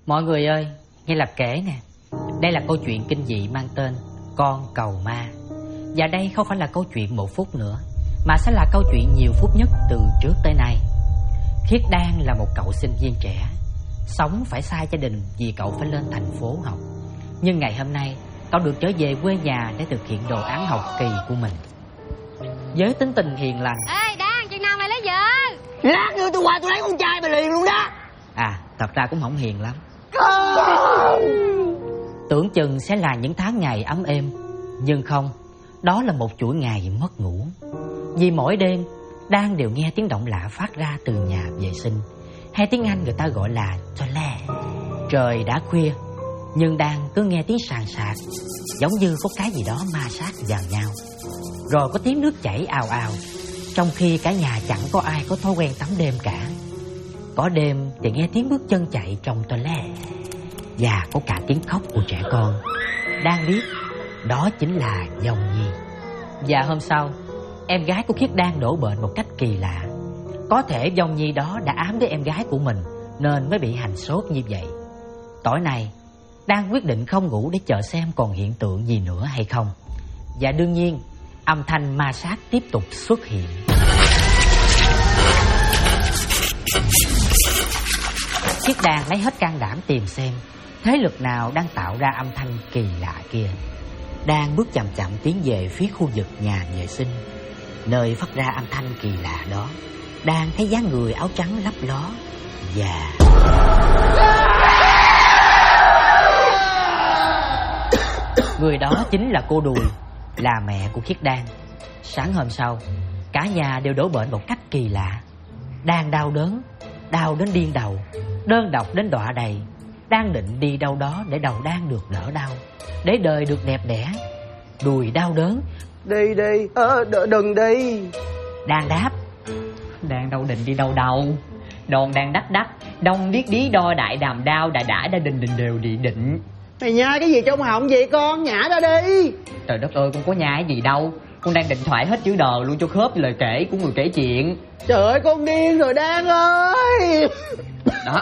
Mọi người ơi, nghe Lập kể nè. Đây là câu chuyện kinh dị mang tên Con Cầu Ma. Và đây không phải là câu chuyện 1 phút nữa, mà sẽ là câu chuyện nhiều phút nhất từ trước tới nay. Khiết Đan là một cậu sinh viên trẻ, sống phải xa gia đình vì cậu phải lên thành phố học. Nhưng ngày hôm nay, cậu được trở về quê nhà để thực hiện đồ án học kỳ của mình. Với tính tình hiền lành. Ê Đan, chừng nào mày lấy vợ? Lát nữa tôi qua tôi lấy con trai mày liền luôn đó. À, thật ra cũng không hiền lắm. Tưởng chừng sẽ là những tháng ngày ấm êm, nhưng không, đó là một chuỗi ngày mất ngủ. Vì mỗi đêm Đan đều nghe tiếng động lạ phát ra từ nhà vệ sinh, hay tiếng Anh người ta gọi là toilet. Trời đã khuya, nhưng Đan cứ nghe tiếng sàn sạt, giống như có cái gì đó ma sát vào nhau. Rồi có tiếng nước chảy ào ào, trong khi cả nhà chẳng có ai có thói quen tắm đêm cả. Có đêm thì nghe tiếng bước chân chạy trong toilet, và có cả tiếng khóc của trẻ con. Đan biết đó chính là Dòng Nhi. Và hôm sau, em gái của Khiết Đan đổ bệnh một cách kỳ lạ. Có thể Dòng Nhi đó đã ám đến em gái của mình, nên mới bị hành sốt như vậy. Tối nay, Đan quyết định không ngủ để chờ xem còn hiện tượng gì nữa hay không. Và đương nhiên, âm thanh ma sát tiếp tục xuất hiện. Khiết Đan lấy hết can đảm tìm xem thế lực nào đang tạo ra âm thanh kỳ lạ kia. Đan bước chậm chậm tiến về phía khu vực nhà vệ sinh, nơi phát ra âm thanh kỳ lạ đó. Đan thấy dáng người áo trắng lấp ló và người đó chính là cô Đùi, là mẹ của Khiết Đan. Sáng hôm sau, cả nhà đều đổ bệnh một cách kỳ lạ. Đan đau đến điên đầu, đơn độc đến đọa đầy. Đan định đi đâu đó để đầu Đan được đỡ đau, để đời được đẹp đẽ. Đùi đau đớn. Đi đi, đừng đi. Đan đáp. Đan đâu định đi đâu đâu. Đòn đang đắc đắc, đông điếc đí đo đại đàm đao đã đình đều địa định. Mày nhai cái gì trong họng vậy con, nhả ra đi. Trời đất ơi, con có nhai cái gì đâu. Con đang định thoại hết chữ đờ luôn cho khớp với lời kể của người kể chuyện. Trời ơi, con điên rồi Đan ơi. Đó.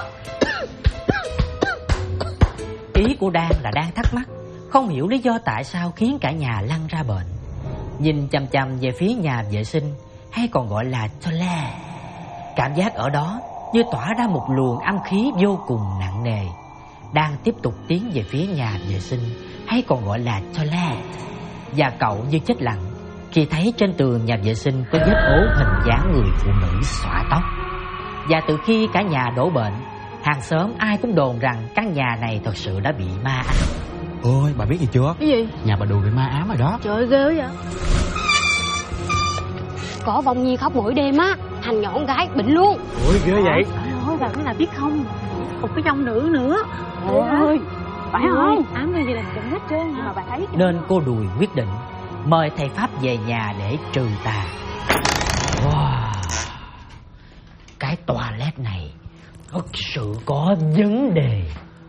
Ý của Đan là đang thắc mắc, không hiểu lý do tại sao khiến cả nhà lăn ra bệnh. Nhìn chằm chằm về phía nhà vệ sinh, hay còn gọi là toilet, cảm giác ở đó như tỏa ra một luồng âm khí vô cùng nặng nề. Đan tiếp tục tiến về phía nhà vệ sinh, hay còn gọi là toilet, và cậu như chết lặng khi thấy trên tường nhà vệ sinh có vết ố hình dáng người phụ nữ xõa tóc. Và từ khi cả nhà đổ bệnh, hàng xóm ai cũng đồn rằng căn nhà này thật sự đã bị ma ám. Ôi, bà biết gì chưa? Cái gì? Nhà bà Đùi bị ma ám rồi đó. Trời ơi, ghê vậy. Có Vong Nhi khóc mỗi đêm á, thành nhỏ con gái bệnh luôn. Ôi, ghê vậy. Trời ơi, bà mới là biết không, một cái dòng nữ nữa. Trời ơi, phải không? Ám như vậy là chừng hết trơn mà bà thấy. Nên cô Đùi quyết định mời thầy Pháp về nhà để trừ tà. Wow, cái toilet này thật sự có vấn đề.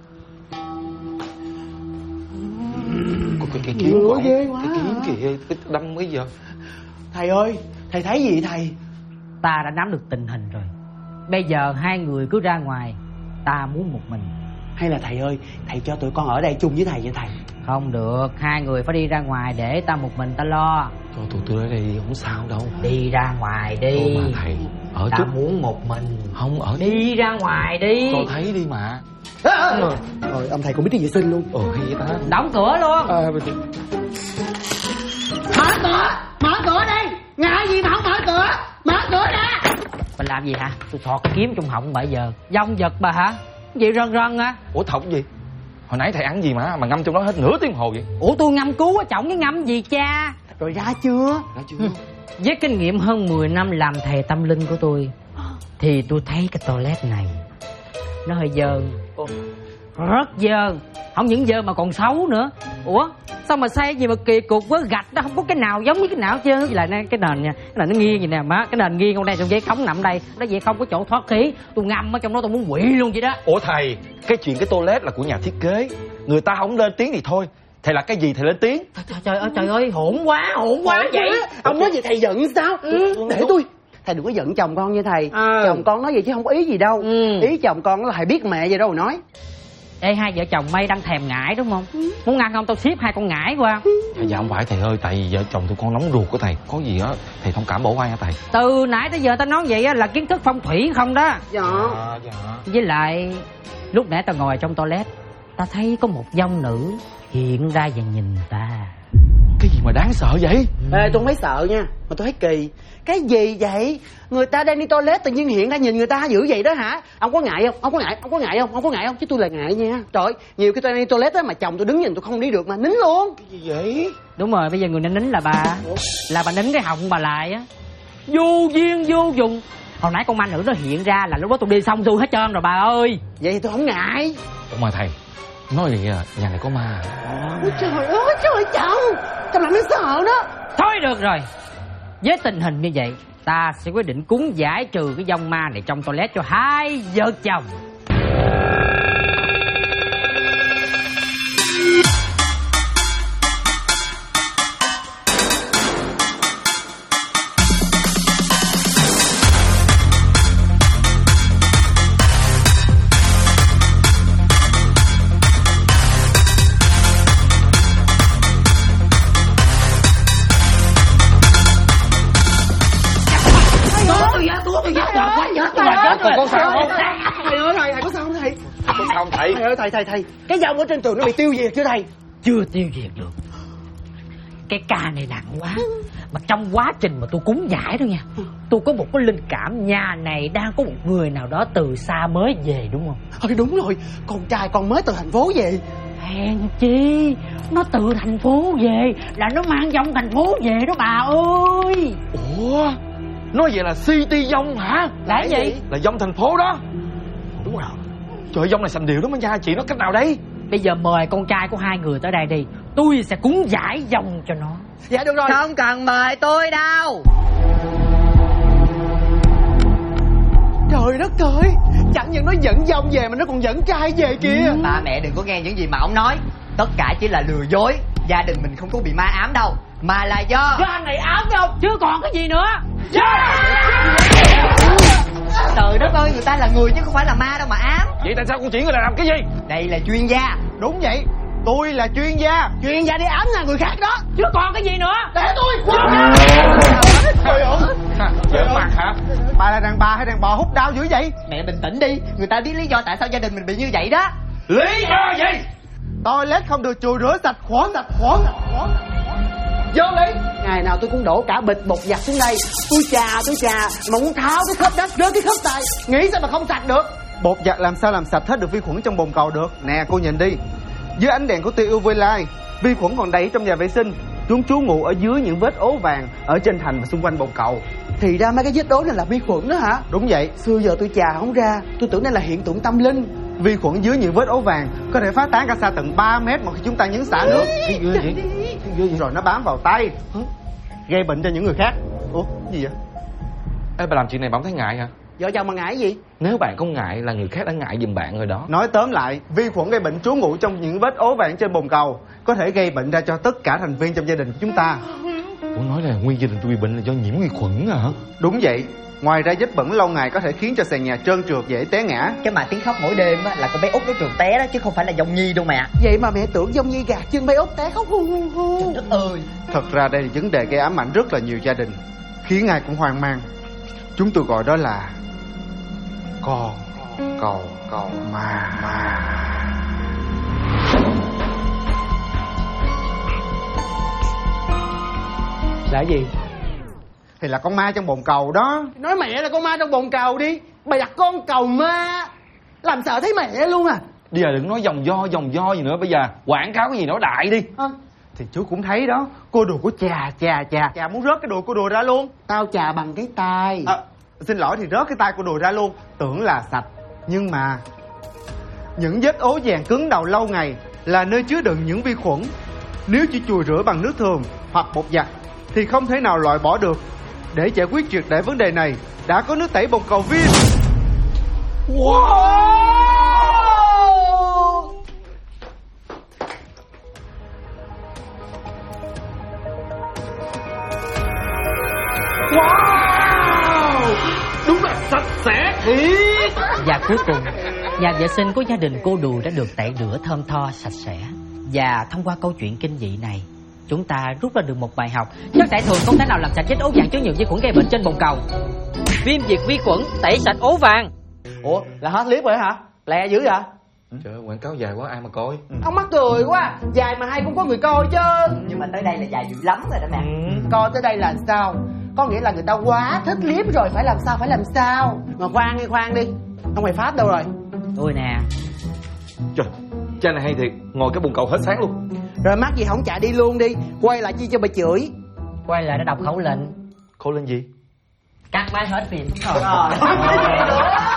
Cái kiếm của ghê quá. Cái kiếm kìa, đâm mấy giờ. Thầy ơi, thầy thấy gì thầy? Ta đã nắm được tình hình rồi. Bây giờ hai người cứ ra ngoài, ta muốn một mình. Hay là thầy ơi, thầy cho tụi con ở đây chung với thầy vậy thầy? Không được, hai người phải đi ra ngoài để ta một mình ta lo. Cho tụi tôi ở đây không sao đâu. Đi ra ngoài đi. Thôi mà thầy, ở ta chút. muốn một mình. Không, ở đi ra ngoài đi. Tôi thấy đi mà. Rồi ông thầy cũng biết đi vệ sinh luôn. Hay vậy ta. Đóng cửa luôn. Mở cửa đi. Ngại gì mà không mở cửa. Mở cửa ra. Bà làm gì hả? Tôi thọt cái kiếm trong họng bà giờ. Dông vật bà hả? Gì rần rần á? Ủa thật gì? Hồi nãy thầy ăn gì mà ngâm trong đó hết nửa tiếng hồ vậy? Ủa tôi ngâm cứu á, trọng cái ngâm gì cha? Rồi ra chưa? Ra chưa? Với kinh nghiệm hơn 10 năm làm thầy tâm linh của tôi, thì tôi thấy cái toilet này nó hơi dơ. Rất dơ. Không những dơ mà còn xấu nữa. Ủa sao mà xây gì mà kỳ cục quá, gạch nó không có cái nào giống với cái nào chứ. Với lại cái nền nha, cái nền nó nghiêng vậy nè má. Cái nền nghiêng không đây, trong giấy cống nằm đây. Nó vậy không có chỗ thoát khí. Tôi ngâm ở trong đó tôi muốn quỵ luôn vậy đó. Ủa thầy, cái chuyện cái toilet là của nhà thiết kế, người ta không lên tiếng thì thôi. Thầy là cái gì thầy lên tiếng? Trời ơi, hỗn quá vậy. Ông nói gì thầy giận sao? Để tôi. Thầy đừng có giận chồng con như thầy. Chồng con nói vậy chứ không có ý gì đâu. Ý chồng con là thầy biết mẹ vậy đâu mà nói. Ê, hai vợ chồng mày đang thèm ngải đúng không? Muốn ăn không tao ship 2 con ngải qua. Dạ không phải thầy ơi, tại vì vợ chồng tụi con nóng ruột của thầy. Có gì á thầy thông cảm bỏ qua nha thầy. Từ nãy tới giờ tao nói vậy á là kiến thức phong thủy không đó. Dạ. Với lại lúc nãy tao ngồi trong toilet, tao thấy có một dông nữ hiện ra và nhìn ta. Cái gì mà đáng sợ vậy? Ê, tôi không thấy sợ nha, mà tôi thấy kỳ. Cái gì vậy? Người ta đang đi toilet tự nhiên hiện ra nhìn người ta dữ vậy đó hả? Ông có ngại không? Ông có ngại không? Chứ tôi là ngại nha. Trời ơi, nhiều khi tôi đang đi toilet á mà chồng tôi đứng nhìn tôi không đi được mà nín luôn. Cái gì vậy? Đúng rồi, bây giờ người nên nín là bà. Là bà nín cái họng bà lại á. Vô duyên vô dụng. Hồi nãy con ma nữ nó hiện ra là lúc đó tôi đi xong xuôi hết trơn rồi bà ơi. Vậy thì tôi không ngại. Ủa mà thầy, nói vậy à, nhà này có ma. Ôi trời ơi, chồng làm mới sợ đó. Thôi được rồi. Với tình hình như vậy, ta sẽ quyết định cúng giải trừ cái vong ma này trong toilet cho hai vợ chồng. Con sao không? Thầy ơi, thầy có sao không thầy? Có sao không thầy? Thầy ơi, thầy, cái dông ở trên tường nó bị tiêu diệt chưa thầy? Chưa tiêu diệt được. Cái ca này nặng quá. Mà trong quá trình mà tôi cúng giải đó nha, tôi có một cái linh cảm nhà này đang có một người nào đó từ xa mới về đúng không? Thôi đúng rồi, con trai con mới từ thành phố về. Hèn chi, nó từ thành phố về là nó mang vong thành phố về đó bà ơi. Ủa, nói vậy là City Vong hả? Là gì? Là vong thành phố đó. Đúng rồi. Trời ơi, vong này sành điệu đó mà nha, chị nói cách nào đây? Bây giờ mời con trai của hai người tới đây đi, tôi sẽ cúng giải vong cho nó. Dạ được rồi. Không cần mời tôi đâu. Trời đất ơi, chẳng những nó dẫn dông về mà nó còn dẫn trai về kìa. Ba mẹ đừng có nghe những gì mà ông nói. Tất cả chỉ là lừa dối. Gia đình mình không có bị ma ám đâu, mà là do anh này ám không? Chứ còn cái gì nữa. Trời đất ơi, người ta là người chứ không phải là ma đâu mà ám. Vậy tại sao con chỉ người là làm cái gì? Đây là chuyên gia. Đúng vậy, tôi là chuyên gia đi ám nhà người khác đó. Chứ còn cái gì nữa. Để tôi. Trời ơi, giỡn mặt hả? Bà là đàn bà hay đàn bò hút đau dữ vậy? Mẹ bình tĩnh đi, người ta biết lý do tại sao gia đình mình bị như vậy đó. Lý do gì? Toilet không được chùi rửa sạch khoản. Vô lý. Ngày nào tôi cũng đổ cả bịch bột giặt xuống đây. Tôi chà mà muốn tháo cái khớp đất rớt cái khớp tay. Nghĩ sao mà không sạch được. Bột giặt làm sao làm sạch hết được vi khuẩn trong bồn cầu được. Nè cô nhìn đi, dưới ánh đèn của tia UV light, vi khuẩn còn đầy trong nhà vệ sinh. Chúng trú ngụ ở dưới những vết ố vàng ở trên thành và xung quanh bồn cầu. Thì ra mấy cái vết ố này là vi khuẩn đó hả? Đúng vậy. Xưa giờ tôi chà không ra, tôi tưởng đây là hiện tượng tâm linh. Vi khuẩn dưới những vết ố vàng có thể phát tán ra xa tận 3 mét một khi chúng ta nhấn xả nước. Cái ghê vậy? Rồi nó bám vào tay, gây bệnh cho những người khác. Ủa gì vậy? Ê, bà làm chuyện này bà không thấy ngại hả? Vợ chồng mà ngại gì? Nếu bạn không ngại là người khác đã ngại giùm bạn rồi đó. Nói tóm lại, vi khuẩn gây bệnh trú ngụ trong những vết ố vàng trên bồn cầu, có thể gây bệnh ra cho tất cả thành viên trong gia đình của chúng ta. Ủa, nói là nguyên gia đình tôi bị bệnh là do nhiễm vi khuẩn hả? Đúng vậy. Ngoài ra vết bẩn lâu ngày có thể khiến cho sàn nhà trơn trượt dễ té ngã. Cái mà tiếng khóc mỗi đêm á là con bé Út nó trượt té đó, chứ không phải là Dông Nhi đâu mẹ. Vậy mà mẹ tưởng Dông Nhi gạt chân bé Út té khóc hu hu hu. Trời đất ơi. Thật ra đây là vấn đề gây ám ảnh rất là nhiều gia đình, khiến ai cũng hoang mang. Chúng tôi gọi đó là con cầu ma. Là gì? Thì là con ma trong bồn cầu đó. Nói mẹ là con ma trong bồn cầu đi. Mày đặt con cầu ma làm sợ thấy mẹ luôn à. Bây giờ đừng nói dòng do gì nữa. Bây giờ quảng cáo cái gì nói đại đi. Thì chú cũng thấy đó. Cô đùa của chà muốn rớt cái đùa cô đùa ra luôn. Tao chà bằng cái tay. Xin lỗi thì rớt cái tay cô đùa ra luôn. Tưởng là sạch. Nhưng mà những vết ố vàng cứng đầu lâu ngày là nơi chứa đựng những vi khuẩn. Nếu chỉ chùi rửa bằng nước thường hoặc bột giặt thì không thể nào loại bỏ được. Để giải quyết triệt để vấn đề này, đã có nước tẩy bồn cầu Vin. Wow! Đúng là sạch sẽ thiệt. Và cuối cùng Nhà vệ sinh của gia đình cô Đùi đã được tẩy rửa thơm tho sạch sẽ. Và thông qua câu chuyện kinh dị này, chúng ta rút ra được một bài học: chất thải thường không thể nào làm sạch vết ố vàng chứa nhiều vi khuẩn gây bệnh trên bồn cầu. Viêm diệt vi khuẩn tẩy sạch ố vàng. Ủa là hết clip rồi hả? Lẹ dữ vậy? Trời ơi, quảng cáo dài quá ai mà coi. Ông mắc cười quá. Dài mà hay cũng có người coi chứ. Nhưng mà tới đây là dài dữ lắm rồi đó mẹ. Coi tới đây là sao? Có nghĩa là người ta quá thích clip rồi, phải làm sao. Mà khoan đi. Ông mày Pháp đâu rồi? Tôi nè. Trời, cha này hay thiệt, ngồi cái bồn cầu hết sáng luôn. Rồi mắc gì không chạy đi luôn đi. Quay lại chi cho bà chửi. Quay lại đã đọc khẩu lệnh. Khổ lên gì? Cắt máy hết phim. Rồi.